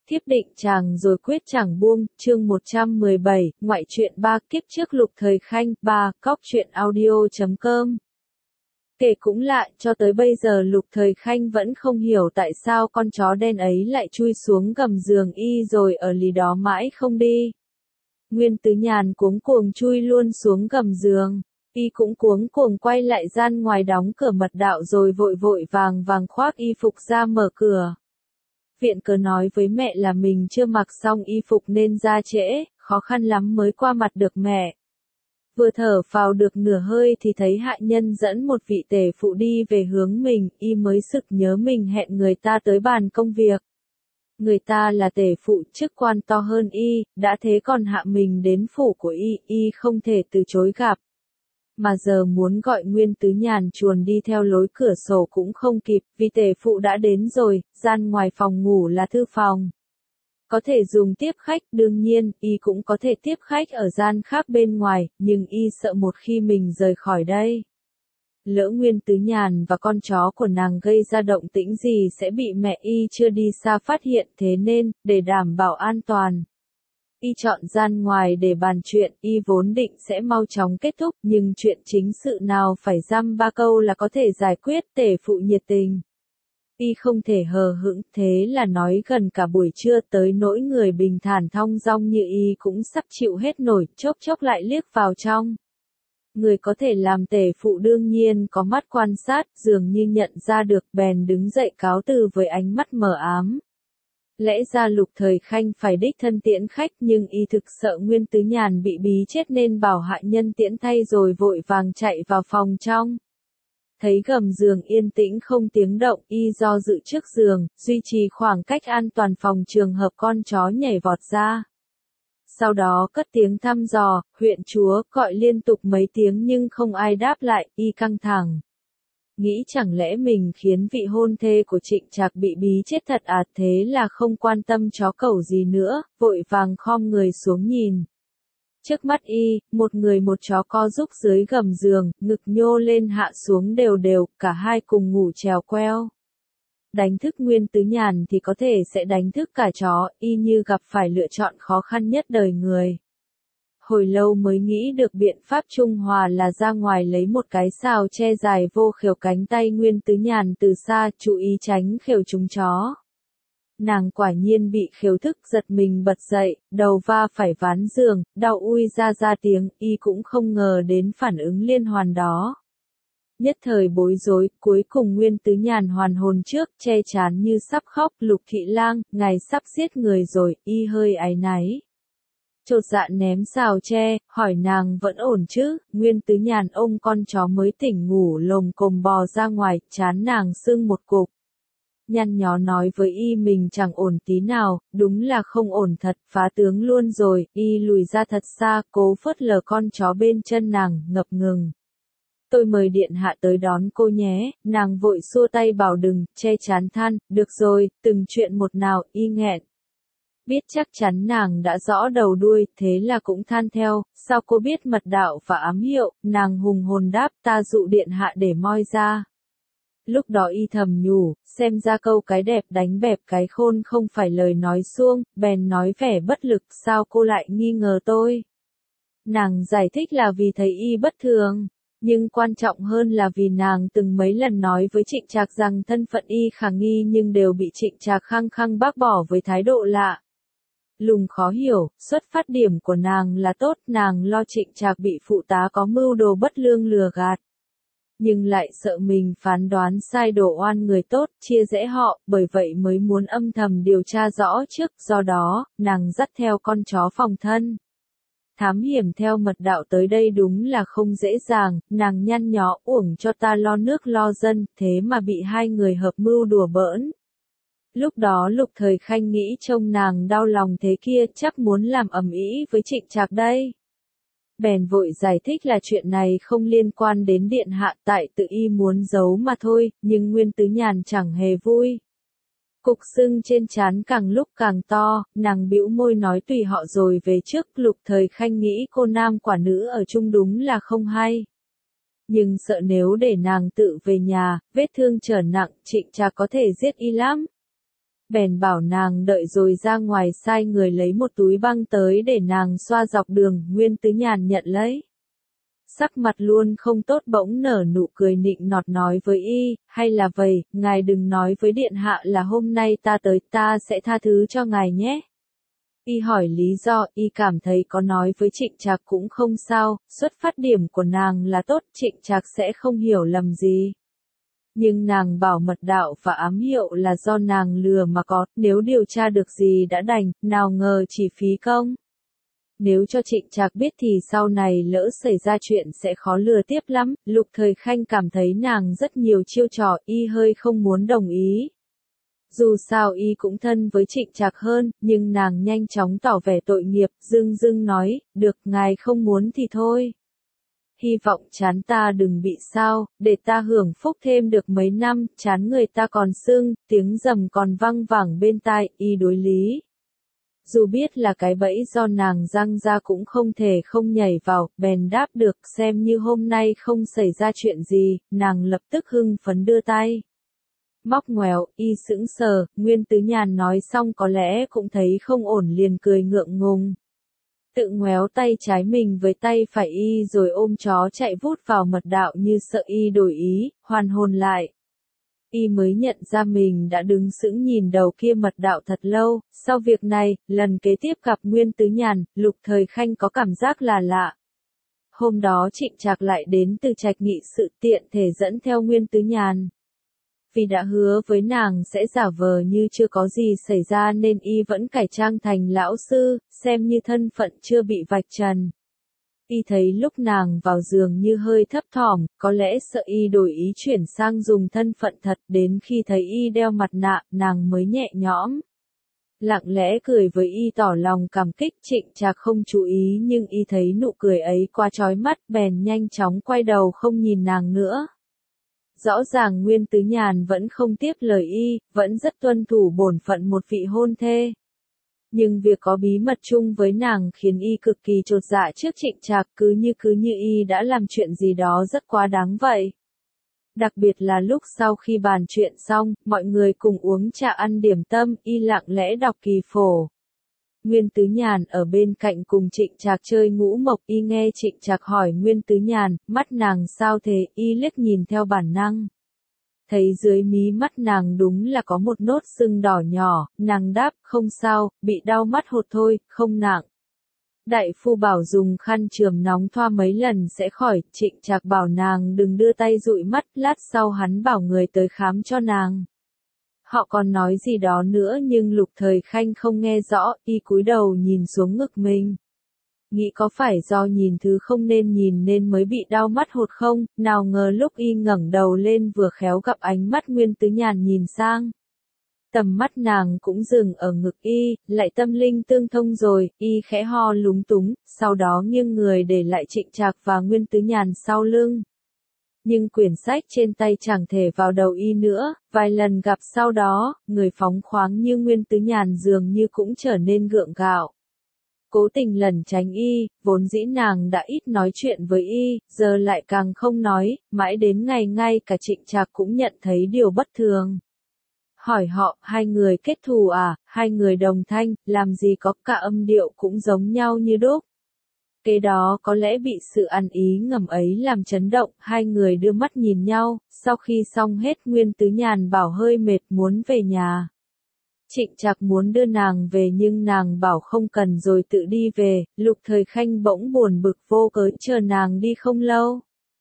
Thiếp định chàng rồi quyết chẳng buông, chương 117, ngoại truyện 3 kiếp trước Lục Thời Khanh, 3, cóc truyện audio.com. Kể cũng lạ, cho tới bây giờ Lục Thời Khanh vẫn không hiểu tại sao con chó đen ấy lại chui xuống gầm giường y rồi ở lì đó mãi không đi. Nguyên Tứ Nhàn cuống cuồng chui luôn xuống gầm giường, y cũng cuống cuồng quay lại gian ngoài đóng cửa mật đạo rồi vội vội vàng vàng khoác y phục ra mở cửa. Viện cớ nói với mẹ là mình chưa mặc xong y phục nên ra trễ, khó khăn lắm mới qua mặt được mẹ. Vừa thở phào được nửa hơi thì thấy hạ nhân dẫn một vị tể phụ đi về hướng mình, y mới sực nhớ mình hẹn người ta tới bàn công việc. Người ta là tể phụ chức quan to hơn y, đã thế còn hạ mình đến phủ của y không thể từ chối gặp. Mà giờ muốn gọi Nguyên Tứ Nhàn chuồn đi theo lối cửa sổ cũng không kịp, vì tể phụ đã đến rồi, gian ngoài phòng ngủ là thư phòng. Có thể dùng tiếp khách, đương nhiên, y cũng có thể tiếp khách ở gian khác bên ngoài, nhưng y sợ một khi mình rời khỏi đây. Lỡ Nguyên Tứ Nhàn và con chó của nàng gây ra động tĩnh gì sẽ bị mẹ y chưa đi xa phát hiện, thế nên, để đảm bảo an toàn. Y chọn gian ngoài để bàn chuyện, y vốn định sẽ mau chóng kết thúc, nhưng chuyện chính sự nào phải dăm ba câu là có thể giải quyết, tể phụ nhiệt tình. Y không thể hờ hững, thế là nói gần cả buổi trưa tới nỗi người bình thản thong dong như y cũng sắp chịu hết nổi, chốc chốc lại liếc vào trong. Người có thể làm tể phụ đương nhiên có mắt quan sát, dường như nhận ra được bèn đứng dậy cáo từ với ánh mắt mờ ám. Lẽ ra Lục Thời Khanh phải đích thân tiễn khách nhưng y thực sợ Nguyên Tứ Nhàn bị bí chết nên bảo hạ nhân tiễn thay rồi vội vàng chạy vào phòng trong. Thấy gầm giường yên tĩnh không tiếng động, y do dự trước giường, duy trì khoảng cách an toàn phòng trường hợp con chó nhảy vọt ra. Sau đó cất tiếng thăm dò, huyện chúa, gọi liên tục mấy tiếng nhưng không ai đáp lại, y căng thẳng. Nghĩ chẳng lẽ mình khiến vị hôn thê của Trịnh Trạc bị bí chết thật à, thế là không quan tâm chó cẩu gì nữa, vội vàng khom người xuống nhìn. Trước mắt y, một người một chó co rúc dưới gầm giường, ngực nhô lên hạ xuống đều đều, cả hai cùng ngủ chèo queo. Đánh thức Nguyên Tứ Nhàn thì có thể sẽ đánh thức cả chó, y như gặp phải lựa chọn khó khăn nhất đời người. Hồi lâu mới nghĩ được biện pháp trung hòa là ra ngoài lấy một cái sào che dài vô khều cánh tay Nguyên Tứ Nhàn từ xa, chú ý tránh khều chúng chó. Nàng quả nhiên bị khều thức giật mình bật dậy, đầu va phải ván giường, đau ui ra tiếng, y cũng không ngờ đến phản ứng liên hoàn đó. Nhất thời bối rối, cuối cùng Nguyên Tứ Nhàn hoàn hồn trước, che chán như sắp khóc, Lục thị lang, ngài sắp giết người rồi, y hơi áy náy. Chột dạ ném sào tre, hỏi nàng vẫn ổn chứ, Nguyên Tứ Nhàn ôm con chó mới tỉnh ngủ lồm cồm bò ra ngoài, chán nàng sưng một cục. Nhăn nhó nói với y mình chẳng ổn tí nào, đúng là không ổn thật, phá tướng luôn rồi, y lùi ra thật xa, cố phớt lờ con chó bên chân nàng, ngập ngừng. Tôi mời điện hạ tới đón cô nhé, nàng vội xua tay bảo đừng, che chán than, được rồi, từng chuyện một nào, y nghẹn. Biết chắc chắn nàng đã rõ đầu đuôi, thế là cũng than theo, sao cô biết mật đạo và ám hiệu, nàng hùng hồn đáp ta dụ điện hạ để moi ra. Lúc đó y thầm nhủ, xem ra câu cái đẹp đánh bẹp cái khôn không phải lời nói suông, bèn nói vẻ bất lực, sao cô lại nghi ngờ tôi. Nàng giải thích là vì thấy y bất thường, nhưng quan trọng hơn là vì nàng từng mấy lần nói với Trịnh Trạc rằng thân phận y khả nghi nhưng đều bị Trịnh Trạc khăng khăng bác bỏ với thái độ lạ. Lùng khó hiểu, xuất phát điểm của nàng là tốt, nàng lo Trịnh Trạc bị phụ tá có mưu đồ bất lương lừa gạt. Nhưng lại sợ mình phán đoán sai đổ oan người tốt, chia rẽ họ, bởi vậy mới muốn âm thầm điều tra rõ trước, do đó, nàng dắt theo con chó phòng thân. Thám hiểm theo mật đạo tới đây đúng là không dễ dàng, nàng nhăn nhó uổng cho ta lo nước lo dân, thế mà bị hai người hợp mưu đùa bỡn. Lúc đó Lục Thời Khanh nghĩ trông nàng đau lòng thế kia chắc muốn làm ầm ĩ với Trịnh Trạc đây. Bèn vội giải thích là chuyện này không liên quan đến điện hạ tại tự y muốn giấu mà thôi, nhưng Nguyên Tứ Nhàn chẳng hề vui. Cục sưng trên trán càng lúc càng to, nàng bĩu môi nói tùy họ rồi về trước, Lục Thời Khanh nghĩ cô nam quả nữ ở chung đúng là không hay. Nhưng sợ nếu để nàng tự về nhà, vết thương trở nặng, Trịnh Trạc có thể giết y lắm. bèn bảo nàng đợi rồi ra ngoài sai người lấy một túi băng tới để nàng xoa dọc đường. Nguyên Tứ Nhàn nhận lấy. Sắc mặt luôn không tốt, bỗng nở nụ cười nịnh nọt nói với y, hay là vậy, ngài đừng nói với điện hạ là hôm nay ta tới, ta sẽ tha thứ cho ngài nhé. Y hỏi lý do, y cảm thấy có nói với Trịnh Trạc cũng không sao, xuất phát điểm của nàng là tốt, Trịnh Trạc sẽ không hiểu lầm gì. Nhưng nàng bảo mật đạo và ám hiệu là do nàng lừa mà có, nếu điều tra được gì đã đành, nào ngờ chỉ phí công. Nếu cho Trịnh Trạc biết thì sau này lỡ xảy ra chuyện sẽ khó lừa tiếp lắm. Lục Thời Khanh cảm thấy nàng rất nhiều chiêu trò, y hơi không muốn đồng ý. Dù sao y cũng thân với Trịnh Trạc hơn, nhưng nàng nhanh chóng tỏ vẻ tội nghiệp, dưng nói, được, ngài không muốn thì thôi. Hy vọng trán ta đừng bị sao, để ta hưởng phúc thêm được mấy năm, trán người ta còn sưng, tiếng rầm còn văng vẳng bên tai, y đối lý. Dù biết là cái bẫy do nàng giăng ra cũng không thể không nhảy vào, bèn đáp được, xem như hôm nay không xảy ra chuyện gì, nàng lập tức hưng phấn đưa tay. Móc ngoéo, y sững sờ, Nguyên Tứ Nhàn nói xong có lẽ cũng thấy không ổn liền cười ngượng ngùng. Tự ngoéo tay trái mình với tay phải y rồi ôm chó chạy vút vào mật đạo như sợ y đổi ý, hoàn hồn lại. Y mới nhận ra mình đã đứng sững nhìn đầu kia mật đạo thật lâu. Sau việc này, lần kế tiếp gặp Nguyên Tứ Nhàn, Lục Thời Khanh có cảm giác là lạ. Hôm đó Trịnh Trạc lại đến từ Trạch nghị sự, tiện thể dẫn theo Nguyên Tứ Nhàn. Vì đã hứa với nàng sẽ giả vờ như chưa có gì xảy ra nên y vẫn cải trang thành lão sư, xem như thân phận chưa bị vạch trần. Y thấy lúc nàng vào giường như hơi thấp thỏm, có lẽ sợ y đổi ý chuyển sang dùng thân phận thật, đến khi thấy y đeo mặt nạ, nàng mới nhẹ nhõm. Lặng lẽ cười với y tỏ lòng cảm kích. Trịnh Trạc không chú ý nhưng y thấy nụ cười ấy quá chói mắt, bèn nhanh chóng quay đầu không nhìn nàng nữa. Rõ ràng Nguyên Tứ Nhàn vẫn không tiếp lời y, vẫn rất tuân thủ bổn phận một vị hôn thê. Nhưng việc có bí mật chung với nàng khiến y cực kỳ chột dạ trước Trịnh Trạc, cứ như y đã làm chuyện gì đó rất quá đáng vậy. Đặc biệt là lúc sau khi bàn chuyện xong, mọi người cùng uống trà ăn điểm tâm, y lặng lẽ đọc kỳ phổ. Nguyên Tứ Nhàn ở bên cạnh cùng Trịnh Trạc chơi ngũ mộc, y nghe Trịnh Trạc hỏi Nguyên Tứ Nhàn, mắt nàng sao thế, y liếc nhìn theo bản năng. Thấy dưới mí mắt nàng đúng là có một nốt sưng đỏ nhỏ, nàng đáp, không sao, bị đau mắt hột thôi, không nặng. Đại phu bảo dùng khăn chườm nóng thoa mấy lần sẽ khỏi. Trịnh Trạc bảo nàng đừng đưa tay dụi mắt, lát sau hắn bảo người tới khám cho nàng. Họ còn nói gì đó nữa nhưng Lục Thời Khanh không nghe rõ, y cúi đầu nhìn xuống ngực mình. Nghĩ có phải do nhìn thứ không nên nhìn nên mới bị đau mắt hột không, nào ngờ lúc y ngẩng đầu lên vừa khéo gặp ánh mắt Nguyên Tứ Nhàn nhìn sang. Tầm mắt nàng cũng dừng ở ngực y, lại tâm linh tương thông rồi, y khẽ ho lúng túng, sau đó nghiêng người để lại Trịnh Trạc và Nguyên Tứ Nhàn sau lưng. Nhưng quyển sách trên tay chẳng thể vào đầu y nữa, vài lần gặp sau đó, người phóng khoáng như Nguyên Tứ Nhàn dường như cũng trở nên gượng gạo. Cố tình lẩn tránh y, vốn dĩ nàng đã ít nói chuyện với y, giờ lại càng không nói, mãi đến ngày ngay cả Trịnh Trạc cũng nhận thấy điều bất thường. Hỏi họ, hai người kết thù à, hai người đồng thanh, làm gì có, cả âm điệu cũng giống nhau như đúc. Kế đó có lẽ bị sự ăn ý ngầm ấy làm chấn động, hai người đưa mắt nhìn nhau, sau khi xong hết Nguyên Tứ Nhàn bảo hơi mệt muốn về nhà. Trịnh Trạc muốn đưa nàng về nhưng nàng bảo không cần rồi tự đi về. Lục Thời Khanh bỗng buồn bực vô cớ chờ nàng đi không lâu.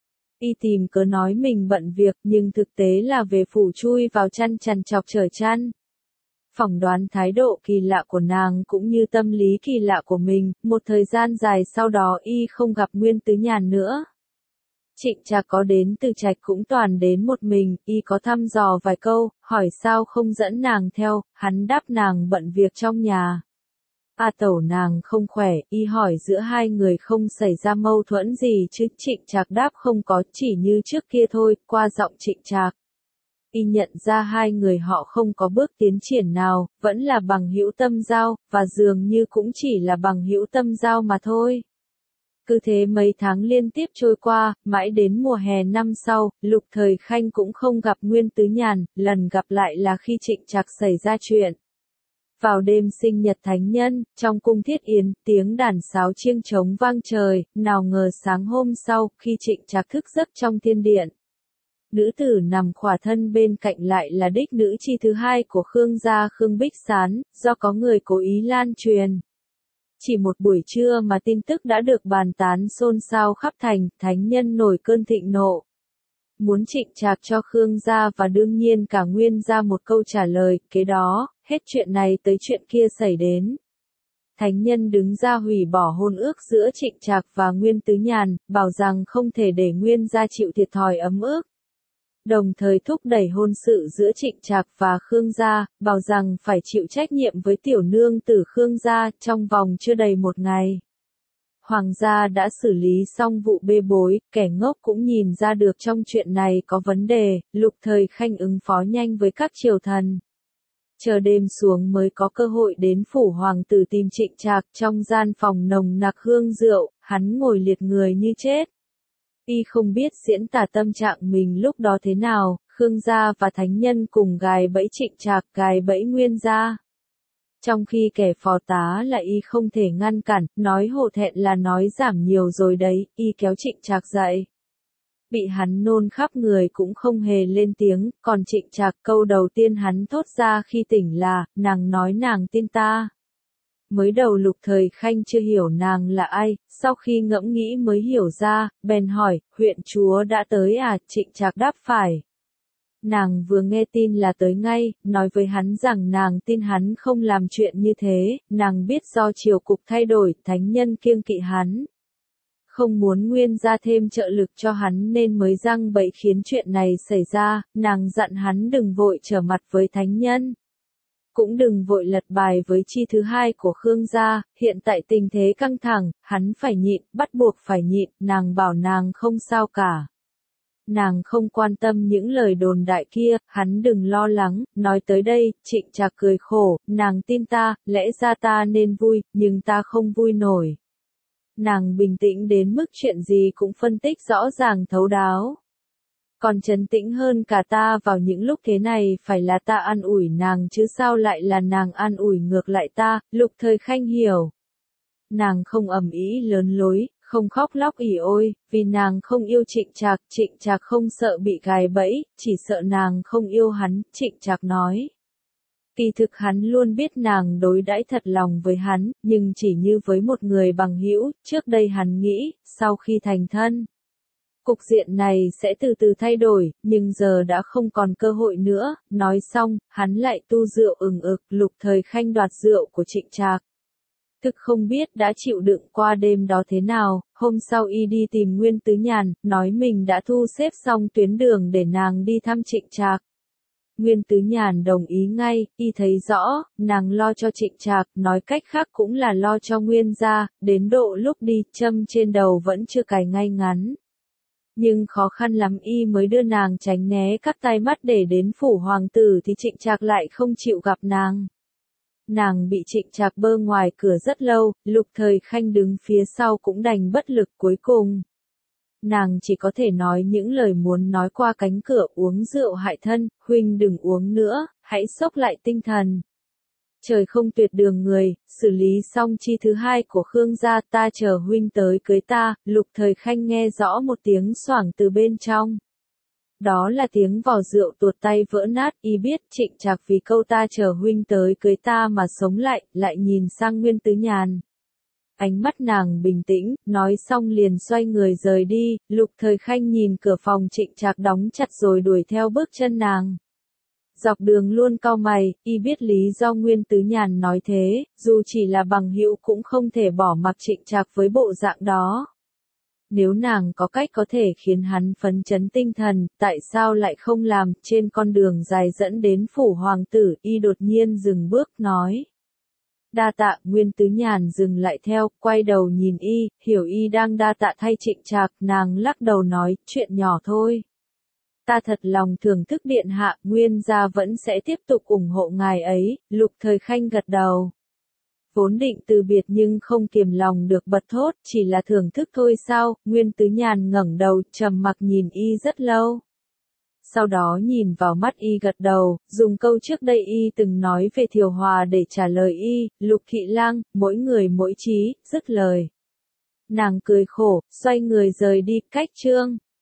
Y tìm cớ nói mình bận việc nhưng thực tế là về phủ chui vào chăn chằn chọc chở chăn. Phỏng đoán thái độ kỳ lạ của nàng cũng như tâm lý kỳ lạ của mình, một thời gian dài sau đó y không gặp Nguyên Tứ Nhàn nữa. Trịnh Trạc có đến từ Trạch cũng toàn đến một mình, y có thăm dò vài câu, hỏi sao không dẫn nàng theo, hắn đáp nàng bận việc trong nhà. Tẩu nàng không khỏe, y hỏi giữa hai người không xảy ra mâu thuẫn gì chứ, Trịnh Trạc đáp không có, chỉ như trước kia thôi. Qua giọng Trịnh Trạc, y nhận ra hai người họ không có bước tiến triển nào, vẫn là bằng hữu tâm giao, và dường như cũng chỉ là bằng hữu tâm giao mà thôi. Cứ thế mấy tháng liên tiếp trôi qua, mãi đến mùa hè năm sau, Lục Thời Khanh cũng không gặp Nguyên Tứ Nhàn, lần gặp lại là khi Trịnh Trạc xảy ra chuyện. Vào đêm sinh nhật thánh nhân, trong cung thiết yến, tiếng đàn sáo chiêng trống vang trời, nào ngờ sáng hôm sau, khi Trịnh Trạc thức giấc trong thiên điện. Nữ tử nằm khỏa thân bên cạnh lại là đích nữ chi thứ hai của Khương gia Khương Bích Sán, do có người cố ý lan truyền. Chỉ một buổi trưa mà tin tức đã được bàn tán xôn xao khắp thành, thánh nhân nổi cơn thịnh nộ. Muốn Trịnh Trạc cho Khương gia và đương nhiên cả Nguyên gia một câu trả lời, kế đó, hết chuyện này tới chuyện kia xảy đến. Thánh nhân đứng ra hủy bỏ hôn ước giữa Trịnh Trạc và Nguyên Tứ Nhàn, bảo rằng không thể để Nguyên gia chịu thiệt thòi ấm ức. Đồng thời thúc đẩy hôn sự giữa Trịnh Trạc và Khương gia, bảo rằng phải chịu trách nhiệm với tiểu nương tử Khương gia trong vòng chưa đầy một ngày. Hoàng gia đã xử lý xong vụ bê bối, kẻ ngốc cũng nhìn ra được trong chuyện này có vấn đề, Lục Thời Khanh ứng phó nhanh với các triều thần. Chờ đêm xuống mới có cơ hội đến phủ hoàng tử tìm Trịnh Trạc trong gian phòng nồng nặc hương rượu, hắn ngồi liệt người như chết. Y không biết diễn tả tâm trạng mình lúc đó thế nào, Khương gia và thánh nhân cùng gài bẫy Trịnh Trạc, gài bẫy Nguyên gia. Trong khi kẻ phò tá là Y không thể ngăn cản, nói hổ thẹn là nói giảm nhiều rồi đấy, Y kéo Trịnh Trạc dậy. Bị hắn nôn khắp người cũng không hề lên tiếng, còn Trịnh Trạc câu đầu tiên hắn thốt ra khi tỉnh là, nàng nói nàng tin ta. Mới đầu Lục Thời Khanh chưa hiểu nàng là ai, sau khi ngẫm nghĩ mới hiểu ra, bèn hỏi, huyện chúa đã tới à, Trịnh Trạc đáp phải. Nàng vừa nghe tin là tới ngay, nói với hắn rằng nàng tin hắn không làm chuyện như thế, nàng biết do triều cục thay đổi, thánh nhân kiêng kỵ hắn. Không muốn Nguyên gia thêm trợ lực cho hắn nên mới giăng bẫy khiến chuyện này xảy ra, nàng dặn hắn đừng vội trở mặt với thánh nhân. Cũng đừng vội lật bài với chi thứ hai của Khương gia, hiện tại tình thế căng thẳng, hắn phải nhịn, bắt buộc phải nhịn, nàng bảo nàng không sao cả. Nàng không quan tâm những lời đồn đại kia, hắn đừng lo lắng, nói tới đây, Trịnh Trạc cười khổ, nàng tin ta, lẽ ra ta nên vui, nhưng ta không vui nổi. Nàng bình tĩnh đến mức chuyện gì cũng phân tích rõ ràng thấu đáo. Còn trấn tĩnh hơn cả ta vào những lúc thế này phải là ta an ủi nàng chứ sao lại là nàng an ủi ngược lại ta, Lục Thời Khanh hiểu. Nàng không ầm ĩ lớn lối, không khóc lóc ỉ ôi, vì nàng không yêu Trịnh Trạc không sợ bị gài bẫy, chỉ sợ nàng không yêu hắn, Trịnh Trạc nói. Kỳ thực hắn luôn biết nàng đối đãi thật lòng với hắn, nhưng chỉ như với một người bằng hữu, trước đây hắn nghĩ, sau khi thành thân. Cục diện này sẽ từ từ thay đổi, nhưng giờ đã không còn cơ hội nữa, nói xong, hắn lại tu rượu ừng ực, Lục Thời Khanh đoạt rượu của Trịnh Trạc. Thực không biết đã chịu đựng qua đêm đó thế nào, hôm sau Y đi tìm Nguyên Tứ Nhàn, nói mình đã thu xếp xong tuyến đường để nàng đi thăm Trịnh Trạc. Nguyên Tứ Nhàn đồng ý ngay, Y thấy rõ, nàng lo cho Trịnh Trạc, nói cách khác cũng là lo cho Nguyên gia, đến độ lúc đi, châm trên đầu vẫn chưa cài ngay ngắn. Nhưng khó khăn lắm Y mới đưa nàng tránh né các tai mắt để đến phủ hoàng tử thì Trịnh Trạc lại không chịu gặp nàng. Nàng bị Trịnh Trạc bơ ngoài cửa rất lâu, Lục Thời Khanh đứng phía sau cũng đành bất lực cuối cùng. Nàng chỉ có thể nói những lời muốn nói qua cánh cửa uống rượu hại thân, huynh đừng uống nữa, hãy xốc lại tinh thần. Trời không tuyệt đường người, xử lý xong chi thứ hai của Khương gia ta chờ huynh tới cưới ta, Lục Thời Khanh nghe rõ một tiếng xoảng từ bên trong. Đó là tiếng vò rượu tuột tay vỡ nát, Y biết Trịnh Trạc vì câu ta chờ huynh tới cưới ta mà sống lại nhìn sang Nguyên Tứ Nhàn. Ánh mắt nàng bình tĩnh, nói xong liền xoay người rời đi, Lục Thời Khanh nhìn cửa phòng Trịnh Trạc đóng chặt rồi đuổi theo bước chân nàng. Dọc đường luôn cau mày, Y biết lý do Nguyên Tứ Nhàn nói thế, dù chỉ là bằng hữu cũng không thể bỏ mặc Trịnh Trạc với bộ dạng đó. Nếu nàng có cách có thể khiến hắn phấn chấn tinh thần, tại sao lại không làm, trên con đường dài dẫn đến phủ hoàng tử, Y đột nhiên dừng bước, nói. Đa tạ, Nguyên Tứ Nhàn dừng lại theo, quay đầu nhìn Y, hiểu Y đang đa tạ thay Trịnh Trạc, nàng lắc đầu nói, chuyện nhỏ thôi. Ta thật lòng thưởng thức điện hạ, Nguyên gia vẫn sẽ tiếp tục ủng hộ ngài ấy, Lục Thời Khanh gật đầu. Vốn định từ biệt nhưng không kiềm lòng được bật thốt, chỉ là thưởng thức thôi sao, Nguyên Tứ Nhàn ngẩng đầu, trầm mặc nhìn Y rất lâu. sau đó nhìn vào mắt y gật đầu, dùng câu trước đây y từng nói về Thiều Hòa để trả lời y, Lục Thị Lang, mỗi người mỗi chí, dứt lời. Nàng cười khổ, xoay người rời đi, cách chương.